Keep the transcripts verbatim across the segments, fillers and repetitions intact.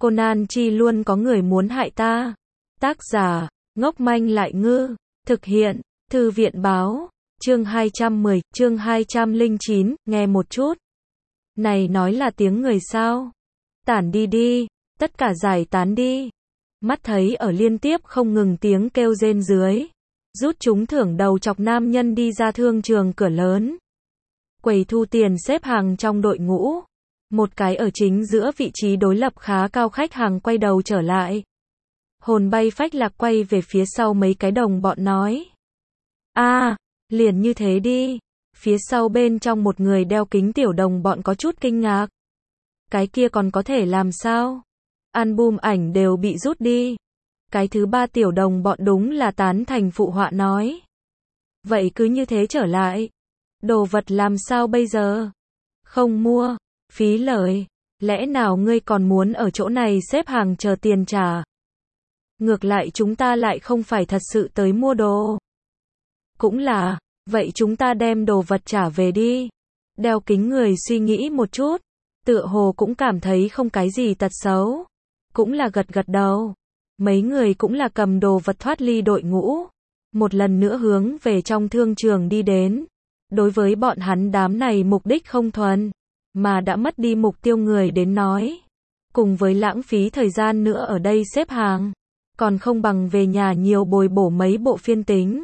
Conan Chi luôn có người muốn hại ta. Tác giả, ngốc manh lại ngư. Thực hiện, Thư viện báo. Chương hai trăm mười, chương hai trăm lẻ chín, nghe một chút. Này nói là tiếng người sao? Tản đi đi, tất cả giải tán đi. Mắt thấy ở liên tiếp không ngừng tiếng kêu rên dưới. Rút chúng thưởng đầu chọc nam nhân đi ra thương trường cửa lớn. Quầy thu tiền xếp hàng trong đội ngũ. Một cái ở chính giữa vị trí đối lập khá cao khách hàng quay đầu trở lại. Hồn bay phách lạc quay về phía sau mấy cái đồng bọn nói. a à, liền như thế đi. Phía sau bên trong một người đeo kính tiểu đồng bọn có chút kinh ngạc. Cái kia còn có thể làm sao? Album ảnh đều bị rút đi. Cái thứ ba tiểu đồng bọn đúng là tán thành phụ họa nói. Vậy cứ như thế trở lại. Đồ vật làm sao bây giờ? Không mua. Phí lời. Lẽ nào ngươi còn muốn ở chỗ này xếp hàng chờ tiền trả? Ngược lại chúng ta lại không phải thật sự tới mua đồ. Cũng là, vậy chúng ta đem đồ vật trả về đi. Đeo kính người suy nghĩ một chút. Tựa hồ cũng cảm thấy không cái gì tật xấu. Cũng là gật gật đầu. Mấy người cũng là cầm đồ vật thoát ly đội ngũ. Một lần nữa hướng về trong thương trường đi đến. Đối với bọn hắn đám này mục đích không thuần. Mà đã mất đi mục tiêu người đến nói. Cùng với lãng phí thời gian nữa ở đây xếp hàng. Còn không bằng về nhà nhiều bồi bổ mấy bộ phiên tính.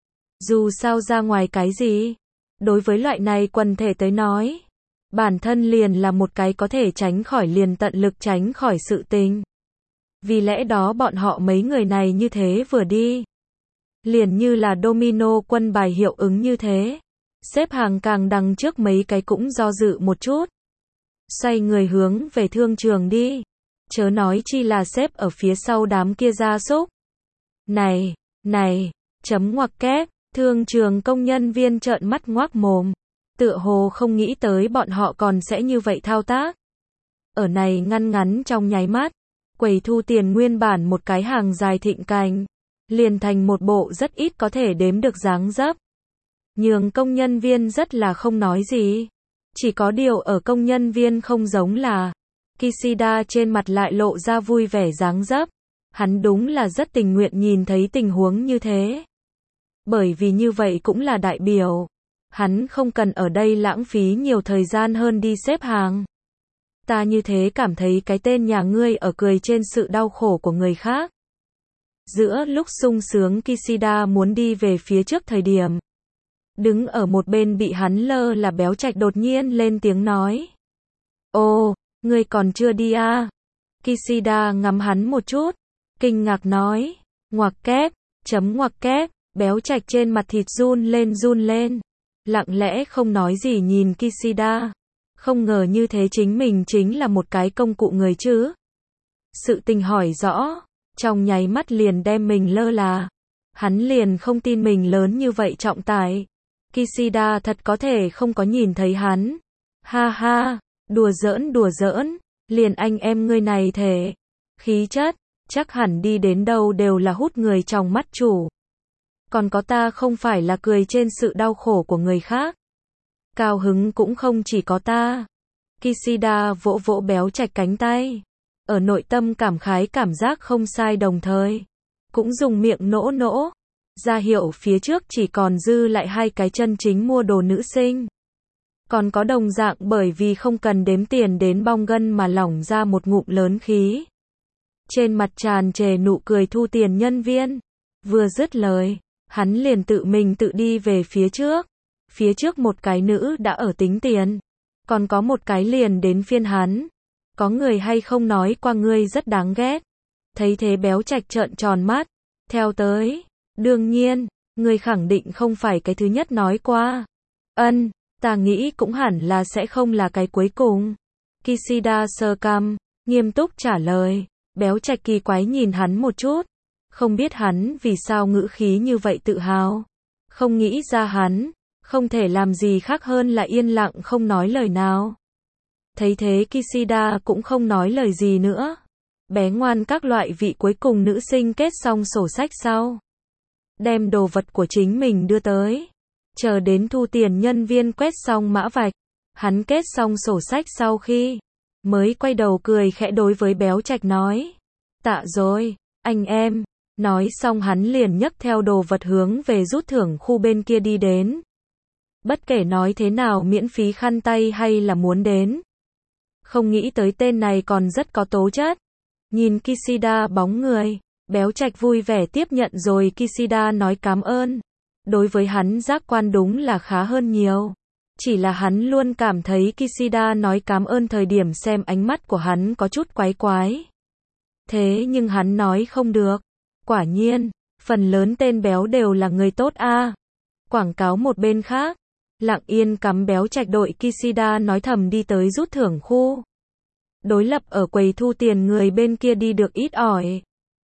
Dù sao ra ngoài cái gì. Đối với loại này quần thể tới nói. Bản thân liền là một cái có thể tránh khỏi liền tận lực tránh khỏi sự tình. Vì lẽ đó bọn họ mấy người này như thế vừa đi. Liền như là domino quân bài hiệu ứng như thế. Xếp hàng càng đằng trước mấy cái cũng do dự một chút. Xoay người hướng về thương trường đi. Chớ nói chi là xếp ở phía sau đám kia gia súc. Này, này, chấm ngoặc kép, thương trường công nhân viên trợn mắt ngoác mồm. Tựa hồ không nghĩ tới bọn họ còn sẽ như vậy thao tác. Ở này ngăn ngắn trong nháy mắt. Quầy thu tiền nguyên bản một cái hàng dài thịnh cành. Liền thành một bộ rất ít có thể đếm được dáng dấp. Nhường công nhân viên rất là không nói gì. Chỉ có điều ở công nhân viên không giống là. Kishida trên mặt lại lộ ra vui vẻ dáng dấp. Hắn đúng là rất tình nguyện nhìn thấy tình huống như thế. Bởi vì như vậy cũng là đại biểu. Hắn không cần ở đây lãng phí nhiều thời gian hơn đi xếp hàng. Ta như thế cảm thấy cái tên nhà ngươi ở cười trên sự đau khổ của người khác. Giữa lúc sung sướng Kishida muốn đi về phía trước thời điểm. Đứng ở một bên bị hắn lơ là béo trạch đột nhiên lên tiếng nói. Ồ, ngươi còn chưa đi à? Kishida ngắm hắn một chút. Kinh ngạc nói. Ngoặc kép, chấm ngoặc kép, béo trạch trên mặt thịt run lên run lên. Lặng lẽ không nói gì nhìn Kishida. Không ngờ như thế chính mình chính là một cái công cụ người chứ. Sự tình hỏi rõ. Trong nháy mắt liền đem mình lơ là. Hắn liền không tin mình lớn như vậy trọng tài. Kishida thật có thể không có nhìn thấy hắn. Ha ha, đùa giỡn đùa giỡn. Liền anh em ngươi này thể. Khí chất, chắc hẳn đi đến đâu đều là hút người trong mắt chủ. Còn có ta không phải là cười trên sự đau khổ của người khác. Cao hứng cũng không chỉ có ta. Kishida vỗ vỗ béo trạch cánh tay. Ở nội tâm cảm khái cảm giác không sai đồng thời. Cũng dùng miệng nỗ nỗ. Ra hiệu phía trước chỉ còn dư lại hai cái chân chính mua đồ nữ sinh. Còn có đồng dạng bởi vì không cần đếm tiền đến bong gân mà lỏng ra một ngụm lớn khí. Trên mặt tràn trề nụ cười thu tiền nhân viên. Vừa dứt lời, hắn liền tự mình tự đi về phía trước. Phía trước một cái nữ đã ở tính tiền. Còn có một cái liền đến phiên hắn. Có người hay không nói qua ngươi rất đáng ghét. Thấy thế béo trạch trợn tròn mắt. Theo tới. Đương nhiên, ngươi khẳng định không phải cái thứ nhất nói qua. Ân, ta nghĩ cũng hẳn là sẽ không là cái cuối cùng. Kishida sơ cằm, nghiêm túc trả lời. Béo trạch kỳ quái nhìn hắn một chút. Không biết hắn vì sao ngữ khí như vậy tự hào. Không nghĩ ra hắn. Không thể làm gì khác hơn là yên lặng không nói lời nào. Thấy thế Kishida cũng không nói lời gì nữa. Bé ngoan các loại vị cuối cùng nữ sinh kết xong sổ sách sau. Đem đồ vật của chính mình đưa tới. Chờ đến thu tiền nhân viên quét xong mã vạch. Hắn kết xong sổ sách sau khi. mới quay đầu cười khẽ đối với Béo Trạch nói. Tạ rồi, anh em. Nói xong hắn liền nhấc theo đồ vật hướng về rút thưởng khu bên kia đi đến. Bất kể nói thế nào miễn phí khăn tay hay là muốn đến. Không nghĩ tới tên này còn rất có tố chất. Nhìn Kishida bóng người, Béo Trạch vui vẻ tiếp nhận rồi Kishida nói cảm ơn. Đối với hắn giác quan đúng là khá hơn nhiều. Chỉ là hắn luôn cảm thấy Kishida nói cảm ơn thời điểm xem ánh mắt của hắn có chút quái quái. Thế nhưng hắn nói không được. Quả nhiên, phần lớn tên béo đều là người tốt a. Quảng cáo một bên khác, lặng yên cắm Béo Trạch đội Kishida nói thầm đi tới rút thưởng khu. Đối lập ở quầy thu tiền người bên kia đi được ít ỏi.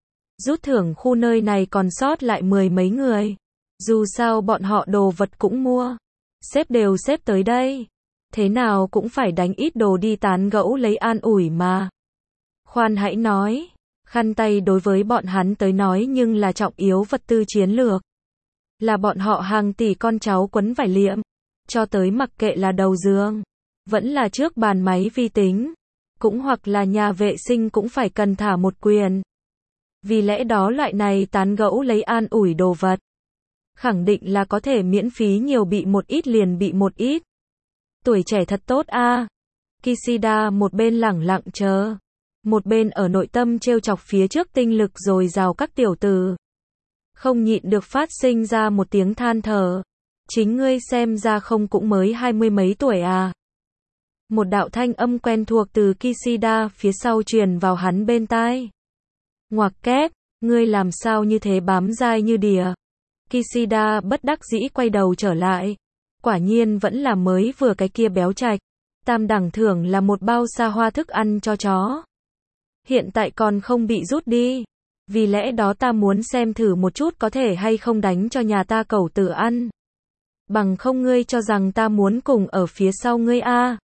Rút thưởng khu nơi này còn sót lại mười mấy người. Dù sao bọn họ đồ vật cũng mua. Xếp đều xếp tới đây. Thế nào cũng phải đánh ít đồ đi tán gẫu lấy an ủi mà. Khoan hãy nói. Khăn tay đối với bọn hắn tới nói nhưng là trọng yếu vật tư chiến lược. Là bọn họ hàng tỷ con cháu quấn vải liệm. Cho tới mặc kệ là đầu giường. Vẫn là trước bàn máy vi tính. Cũng hoặc là nhà vệ sinh cũng phải cần thả một quyền. Vì lẽ đó loại này tán gẫu lấy an ủi đồ vật. Khẳng định là có thể miễn phí nhiều bị một ít liền bị một ít. Tuổi trẻ thật tốt a. Kishida một bên lẳng lặng chờ. Một bên ở nội tâm trêu chọc phía trước tinh lực rồi rào các tiểu tử. Không nhịn được phát sinh ra một tiếng than thở. Chính ngươi xem ra không cũng mới hai mươi mấy tuổi à. Một đạo thanh âm quen thuộc từ Kishida phía sau truyền vào hắn bên tai. Ngoặc kép, ngươi làm sao như thế bám dai như đỉa. Kishida bất đắc dĩ quay đầu trở lại. Quả nhiên vẫn là mới vừa cái kia Béo Trạch. Tam đẳng thưởng là một bao xa hoa thức ăn cho chó. Hiện tại còn không bị rút đi. Vì lẽ đó ta muốn xem thử một chút có thể hay không đánh cho nhà ta cẩu tử ăn. Bằng không ngươi cho rằng ta muốn cùng ở phía sau ngươi a. À.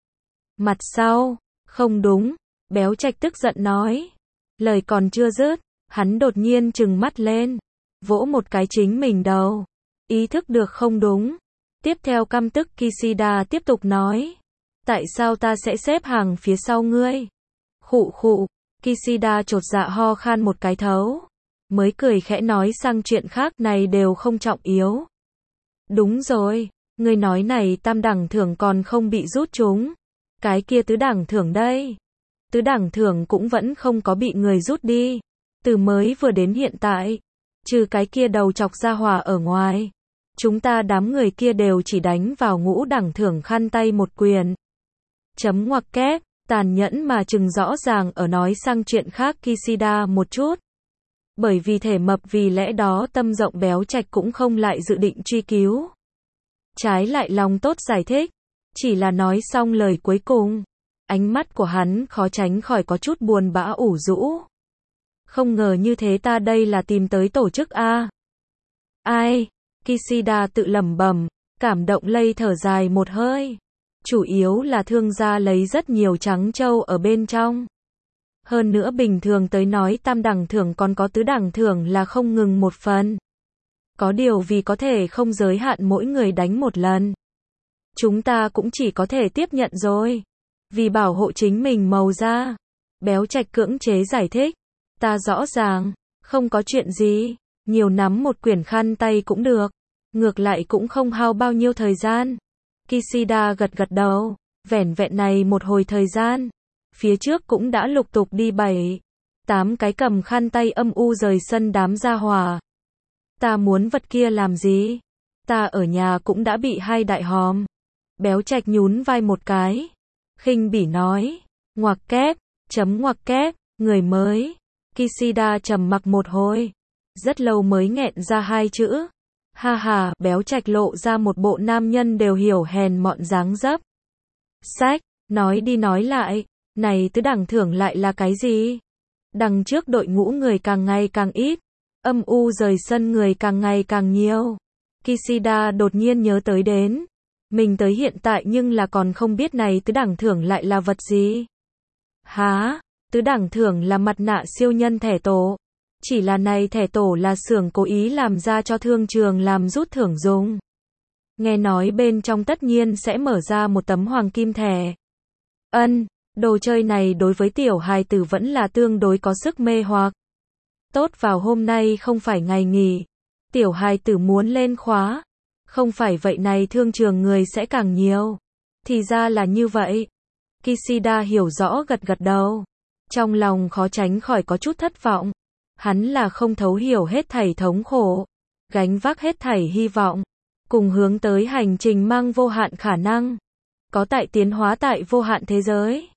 Mặt sau, không đúng, Béo Trạch tức giận nói. Lời còn chưa dứt, hắn đột nhiên trừng mắt lên, vỗ một cái chính mình đầu. Ý thức được không đúng. Tiếp theo căm tức Kishida tiếp tục nói. Tại sao ta sẽ xếp hàng phía sau ngươi? Khụ khụ, Kishida chột dạ ho khan một cái thấu. Mới cười khẽ nói sang chuyện khác này đều không trọng yếu. Đúng rồi, ngươi nói này tam đẳng thưởng còn không bị rút chúng. Cái kia tứ đẳng thưởng đây. Tứ đẳng thưởng cũng vẫn không có bị người rút đi. Từ mới vừa đến hiện tại. Trừ cái kia đầu chọc ra hòa ở ngoài. Chúng ta đám người kia đều chỉ đánh vào ngũ đẳng thưởng khăn tay một quyền. Chấm ngoặc kép, tàn nhẫn mà chừng rõ ràng ở nói sang chuyện khác Kishida một chút. Bởi vì thể mập vì lẽ đó tâm rộng Béo Trạch cũng không lại dự định truy cứu. Trái lại lòng tốt giải thích. Chỉ là nói xong lời cuối cùng. Ánh mắt của hắn khó tránh khỏi có chút buồn bã ủ rũ. Không ngờ như thế ta đây là tìm tới tổ chức A. Ai? Kishida tự lẩm bẩm, cảm động lây thở dài một hơi. Chủ yếu là thương gia lấy rất nhiều trắng trâu ở bên trong. Hơn nữa bình thường tới nói tam đẳng thưởng còn có tứ đẳng thưởng là không ngừng một phần. Có điều vì có thể không giới hạn mỗi người đánh một lần. Chúng ta cũng chỉ có thể tiếp nhận rồi. Vì bảo hộ chính mình màu da. Béo Trạch cưỡng chế giải thích. Ta rõ ràng, không có chuyện gì. Nhiều nắm một quyển khăn tay cũng được. Ngược lại cũng không hao bao nhiêu thời gian. Kishida gật gật đầu. Vẻn vẹn này một hồi thời gian. Phía trước cũng đã lục tục đi bảy, tám cái cầm khăn tay âm u rời sân đám gia hòa. Ta muốn vật kia làm gì? Ta ở nhà cũng đã bị hai đại hòm. Béo Trạch nhún vai một cái. Khinh bỉ nói. Ngoặc kép, chấm ngoặc kép, người mới. Kishida trầm mặc một hồi. Rất lâu mới nghẹn ra hai chữ. Ha ha, Béo Trạch lộ ra một bộ nam nhân đều hiểu hèn mọn dáng dấp. Sách, nói đi nói lại. Này tứ đẳng thưởng lại là cái gì? Đằng trước đội ngũ người càng ngày càng ít. Âm u rời sân người càng ngày càng nhiều. Kishida đột nhiên nhớ tới đến. Mình tới hiện tại nhưng là còn không biết này tứ đẳng thưởng lại là vật gì. Hả? Tứ đẳng thưởng là mặt nạ siêu nhân thẻ tổ. Chỉ là này thẻ tổ là xưởng cố ý làm ra cho thương trường làm rút thưởng dùng. Nghe nói bên trong tất nhiên sẽ mở ra một tấm hoàng kim thẻ. Ân, Đồ chơi này đối với tiểu hài tử vẫn là tương đối có sức mê hoặc. Tốt vào hôm nay không phải ngày nghỉ. Tiểu hài tử muốn lên khóa. Không phải vậy này thương trường người sẽ càng nhiều. Thì ra là như vậy. Kishida hiểu rõ gật gật đầu. Trong lòng khó tránh khỏi có chút thất vọng. Hắn là không thấu hiểu hết thảy thống khổ. Gánh vác hết thảy hy vọng. Cùng hướng tới hành trình mang vô hạn khả năng. Có tại tiến hóa tại vô hạn thế giới.